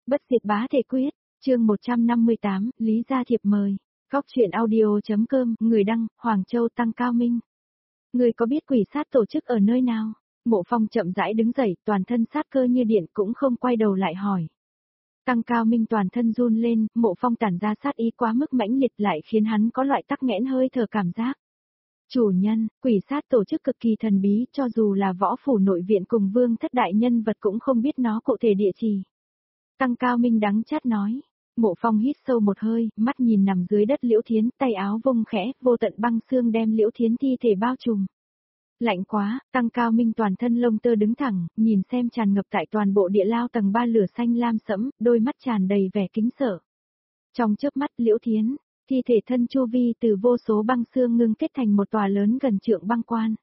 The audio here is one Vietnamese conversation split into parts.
Bất diệt bá thể quyết, chương 158, Lý Gia thiệp mời. Góc truyện audio.com, người đăng, Hoàng Châu Tăng Cao Minh. Người có biết quỷ sát tổ chức ở nơi nào? Mộ Phong chậm rãi đứng dậy, toàn thân sát cơ như điện cũng không quay đầu lại hỏi. Tăng Cao Minh toàn thân run lên, Mộ Phong tản ra sát ý quá mức mãnh liệt lại khiến hắn có loại tắc nghẽn hơi thở cảm giác. Chủ nhân, quỷ sát tổ chức cực kỳ thần bí, cho dù là võ phủ nội viện cùng vương thất đại nhân vật cũng không biết nó cụ thể địa chỉ. Tăng Cao Minh đắng chát nói. Mộ Phong hít sâu một hơi, mắt nhìn nằm dưới đất Liễu Thiến, tay áo vung khẽ, vô tận băng xương đem Liễu Thiến thi thể bao trùm. Lạnh quá, Tăng Cao Minh toàn thân lông tơ đứng thẳng, nhìn xem tràn ngập tại toàn bộ địa lao tầng 3 lửa xanh lam sẫm, đôi mắt tràn đầy vẻ kính sợ. Trong chớp mắt Liễu Thiến, thi thể thân chu vi từ vô số băng xương ngưng kết thành một tòa lớn gần trượng băng quan.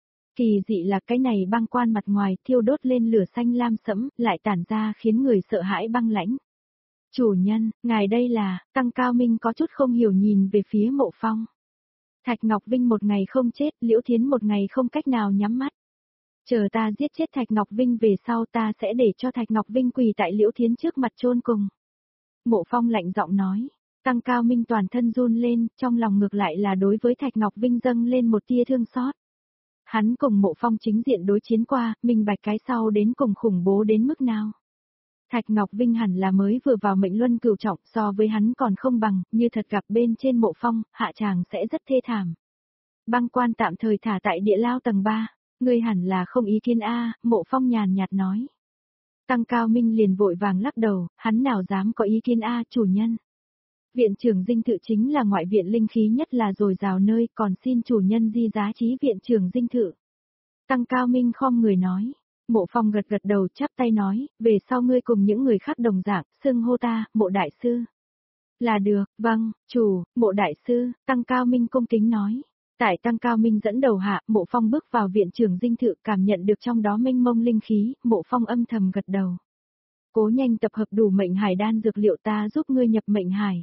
Kỳ dị là cái này băng quan mặt ngoài thiêu đốt lên lửa xanh lam sẫm, lại tản ra khiến người sợ hãi băng lãnh. Chủ nhân, ngài đây là, Tăng Cao Minh có chút không hiểu nhìn về phía Mộ Phong. Thạch Ngọc Vinh một ngày không chết, Liễu Thiến một ngày không cách nào nhắm mắt. Chờ ta giết chết Thạch Ngọc Vinh về sau ta sẽ để cho Thạch Ngọc Vinh quỳ tại Liễu Thiến trước mặt chôn cùng. Mộ Phong lạnh giọng nói. Tăng Cao Minh toàn thân run lên, trong lòng ngược lại là đối với Thạch Ngọc Vinh dâng lên một tia thương xót. Hắn cùng Mộ Phong chính diện đối chiến qua, minh bạch cái sau đến cùng khủng bố đến mức nào. Thạch Ngọc Vinh hẳn là mới vừa vào mệnh luân cửu trọng, so với hắn còn không bằng, như thật gặp bên trên Mộ Phong, hạ tràng sẽ rất thê thảm. Băng quan tạm thời thả tại địa lao tầng 3, ngươi hẳn là không ý kiến a, Mộ Phong nhàn nhạt nói. Tăng Cao Minh liền vội vàng lắc đầu, hắn nào dám có ý kiến a, chủ nhân. Viện trưởng dinh thự chính là ngoại viện linh khí nhất là dồi dào nơi, còn xin chủ nhân di giá trí viện trưởng dinh thự. Tăng Cao Minh khom người nói. Mộ Phong gật gật đầu chắp tay nói, về sau ngươi cùng những người khác đồng dạng, xưng hô ta, Mộ Đại Sư. Là được, vâng, chủ, Mộ Đại Sư, Tăng Cao Minh cung kính nói. Tại Tăng Cao Minh dẫn đầu hạ, Mộ Phong bước vào viện trưởng dinh thự cảm nhận được trong đó mênh mông linh khí, Mộ Phong âm thầm gật đầu. Cố nhanh tập hợp đủ mệnh hải đan dược liệu ta giúp ngươi nhập mệnh hải.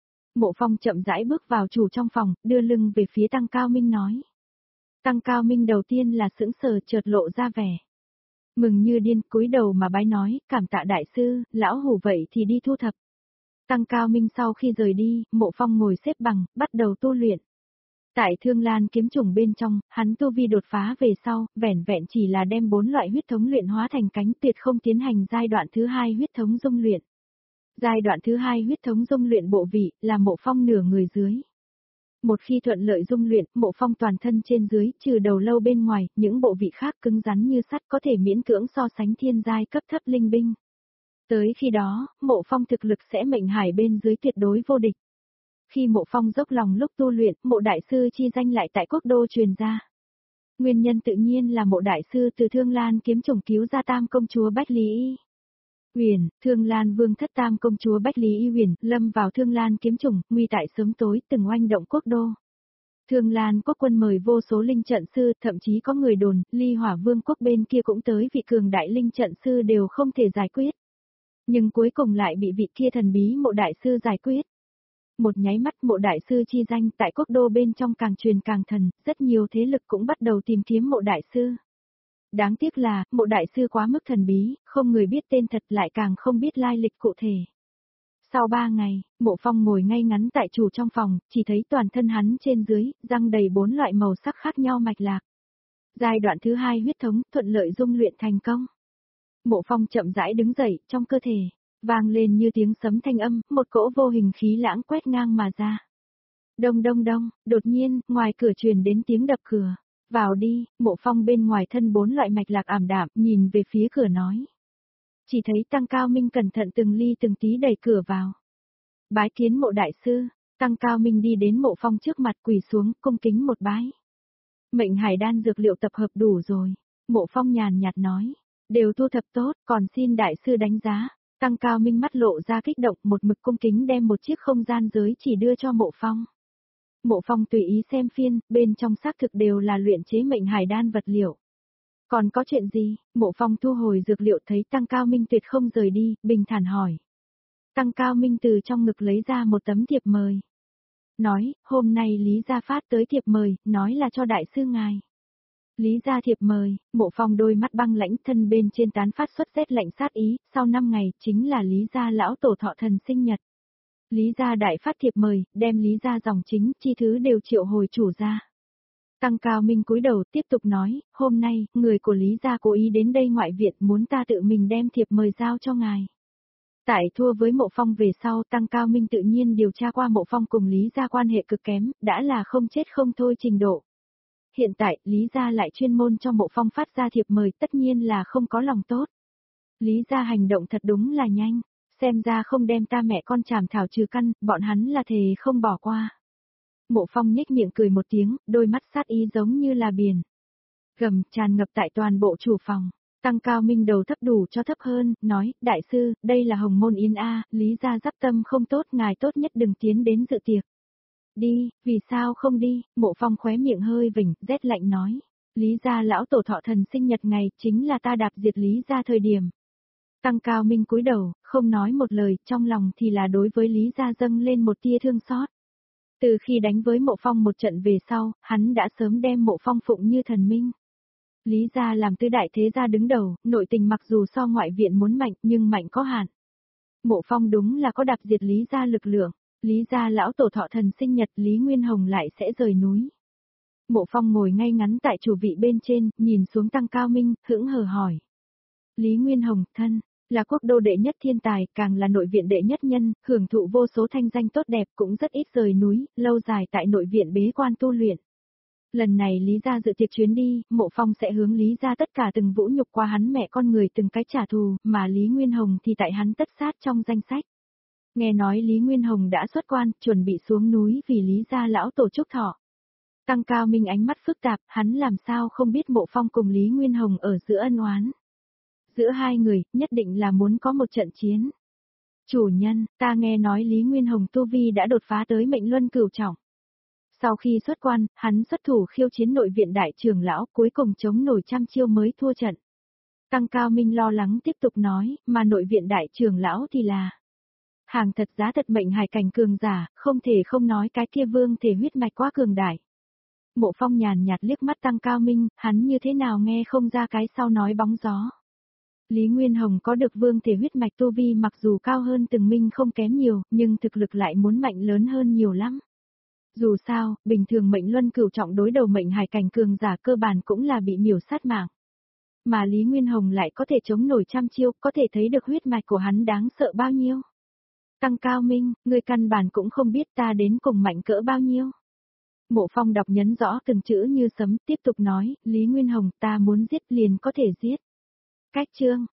Mộ Phong chậm rãi bước vào chủ trong phòng, đưa lưng về phía Tăng Cao Minh nói. Tăng Cao Minh đầu tiên là sững sờ chợt lộ ra vẻ. Mừng như điên cúi đầu mà bái nói, cảm tạ đại sư, lão hủ vậy thì đi thu thập. Tăng Cao Minh sau khi rời đi, Mộ Phong ngồi xếp bằng, bắt đầu tu luyện. Tại Thương Lan kiếm trùng bên trong, hắn tu vi đột phá về sau, vẻn vẹn chỉ là đem 4 loại huyết thống luyện hóa thành cánh, tuyệt không tiến hành giai đoạn thứ 2 huyết thống dung luyện. Giai đoạn thứ 2 huyết thống dung luyện bộ vị, là Mộ Phong nửa người dưới. Một khi thuận lợi dung luyện, Mộ Phong toàn thân trên dưới, trừ đầu lâu bên ngoài, những bộ vị khác cứng rắn như sắt có thể miễn cưỡng so sánh thiên giai cấp thấp linh binh. Tới khi đó, Mộ Phong thực lực sẽ mệnh hải bên dưới tuyệt đối vô địch. Khi Mộ Phong dốc lòng lúc tu luyện, Mộ Đại Sư chi danh lại tại quốc đô truyền ra. Nguyên nhân tự nhiên là Mộ Đại Sư từ Thương Lan kiếm chủng cứu ra Tam công chúa Bách Lý Y Huyền, Thương Lan vương thất Tam công chúa Bách Lý Y Huyền, lâm vào Thương Lan kiếm chủng, nguy tại sớm tối, từng oanh động quốc đô. Thương Lan quốc quân mời vô số linh trận sư, thậm chí có người đồn, Ly Hỏa vương quốc bên kia cũng tới vị cường đại linh trận sư đều không thể giải quyết. Nhưng cuối cùng lại bị vị kia thần bí Mộ Đại Sư giải quyết. Một nháy mắt Mộ Đại Sư chi danh tại quốc đô bên trong càng truyền càng thần, rất nhiều thế lực cũng bắt đầu tìm kiếm Mộ Đại Sư. Đáng tiếc là, Mộ Đại Sư quá mức thần bí, không người biết tên thật lại càng không biết lai lịch cụ thể. Sau 3 ngày, Mộ Phong ngồi ngay ngắn tại chủ trong phòng, chỉ thấy toàn thân hắn trên dưới, răng đầy 4 loại màu sắc khác nhau mạch lạc. Giai đoạn thứ 2 huyết thống, thuận lợi dung luyện thành công. Mộ Phong chậm rãi đứng dậy, trong cơ thể, vang lên như tiếng sấm thanh âm, một cỗ vô hình khí lãng quét ngang mà ra. Đông đông đông, đột nhiên, ngoài cửa truyền đến tiếng đập cửa. Vào đi, Mộ Phong bên ngoài thân 4 loại mạch lạc ảm đạm, nhìn về phía cửa nói. Chỉ thấy Tăng Cao Minh cẩn thận từng ly từng tí đẩy cửa vào. Bái kiến Mộ Đại Sư, Tăng Cao Minh đi đến Mộ Phong trước mặt quỳ xuống, cung kính một bái. Mệnh hải đan dược liệu tập hợp đủ rồi, Mộ Phong nhàn nhạt nói. Đều thu thập tốt, còn xin Đại Sư đánh giá. Tăng Cao Minh mắt lộ ra kích động, một mực cung kính đem một chiếc không gian giới chỉ đưa cho Mộ Phong. Mộ Phong tùy ý xem phiên, bên trong xác thực đều là luyện chế mệnh hải đan vật liệu. Còn có chuyện gì? Mộ Phong thu hồi dược liệu thấy Tăng Cao Minh tuyệt không rời đi, bình thản hỏi. Tăng Cao Minh từ trong ngực lấy ra một tấm thiệp mời. Nói, hôm nay Lý Gia phát tới thiệp mời, nói là cho Đại Sư ngài. Lý gia thiệp mời, Mộ Phong đôi mắt băng lãnh, thân bên trên tán phát xuất rét lạnh sát ý, sau 5 ngày, chính là Lý gia lão tổ thọ thần sinh nhật. Lý gia đại phát thiệp mời, đem Lý gia dòng chính, chi thứ đều triệu hồi chủ gia. Tăng Cao Minh cúi đầu tiếp tục nói, hôm nay, người của Lý gia cố ý đến đây ngoại viện muốn ta tự mình đem thiệp mời giao cho ngài. Tại thua với Mộ Phong về sau, Tăng Cao Minh tự nhiên điều tra qua Mộ Phong cùng Lý gia quan hệ cực kém, đã là không chết không thôi trình độ. Hiện tại, Lý gia lại chuyên môn cho Mộ Phong phát ra thiệp mời, tất nhiên là không có lòng tốt. Lý gia hành động thật đúng là nhanh, xem ra không đem ta mẹ con chảm thảo trừ căn, bọn hắn là thề không bỏ qua. Mộ Phong nhếch miệng cười một tiếng, đôi mắt sát ý giống như là biển gầm tràn ngập tại toàn bộ chủ phòng. Tăng Cao Minh đầu thấp đủ cho thấp hơn, nói, đại sư, đây là hồng môn yến A, Lý gia giáp tâm không tốt, ngài tốt nhất đừng tiến đến dự tiệc. Đi, vì sao không đi, Mộ Phong khóe miệng hơi vỉnh, rét lạnh nói. Lý gia lão tổ thọ thần sinh nhật ngày, chính là ta đạp diệt Lý gia thời điểm. Tăng Cao Minh cúi đầu, không nói một lời, trong lòng thì là đối với Lý gia dâng lên một tia thương xót. Từ khi đánh với Mộ Phong một trận về sau, hắn đã sớm đem Mộ Phong phụng như thần minh. Lý gia làm tứ đại thế gia đứng đầu, nội tình mặc dù so ngoại viện muốn mạnh nhưng mạnh có hạn. Mộ Phong đúng là có đạp diệt Lý gia lực lượng, Lý gia lão tổ thọ thần sinh nhật Lý Nguyên Hồng lại sẽ rời núi. Mộ Phong ngồi ngay ngắn tại chủ vị bên trên, nhìn xuống Tăng Cao Minh, hững hờ hỏi. Lý Nguyên Hồng, thân, là quốc đô đệ nhất thiên tài, càng là nội viện đệ nhất nhân, hưởng thụ vô số thanh danh tốt đẹp cũng rất ít rời núi, lâu dài tại nội viện bế quan tu luyện. Lần này Lý gia dự tiệc chuyến đi, Mộ Phong sẽ hướng Lý gia tất cả từng vũ nhục qua hắn mẹ con người từng cái trả thù, mà Lý Nguyên Hồng thì tại hắn tất sát trong danh sách. Nghe nói Lý Nguyên Hồng đã xuất quan, chuẩn bị xuống núi vì Lý gia lão tổ chúc thọ. Tăng Cao Minh ánh mắt phức tạp, hắn làm sao không biết Mộ Phong cùng Lý Nguyên Hồng ở giữa ân oán. Giữa hai người, nhất định là muốn có một trận chiến. Chủ nhân, ta nghe nói Lý Nguyên Hồng tu vi đã đột phá tới mệnh luân cửu trọng. Sau khi xuất quan, hắn xuất thủ khiêu chiến nội viện đại trưởng lão, cuối cùng chống nổi trăm chiêu mới thua trận. Tăng Cao Minh lo lắng tiếp tục nói, mà nội viện đại trưởng lão thì là hàng thật giá thật mệnh hải cảnh cường giả, không thể không nói cái kia vương thể huyết mạch quá cường đại. Mộ Phong nhàn nhạt liếc mắt Tăng Cao Minh, hắn như thế nào nghe không ra cái sau nói bóng gió. Lý Nguyên Hồng có được vương thể huyết mạch tu vi mặc dù cao hơn từng minh không kém nhiều, nhưng thực lực lại muốn mạnh lớn hơn nhiều lắm. Dù sao, bình thường mệnh luân cửu trọng đối đầu mệnh hải cảnh cường giả cơ bản cũng là bị miểu sát mạng. Mà Lý Nguyên Hồng lại có thể chống nổi trăm chiêu, có thể thấy được huyết mạch của hắn đáng sợ bao nhiêu. Tăng Cao Minh, người căn bản cũng không biết ta đến cùng mạnh cỡ bao nhiêu. Mộ Phong đọc nhấn rõ từng chữ như sấm, tiếp tục nói, Lý Nguyên Hồng ta muốn giết liền có thể giết. Cách chương,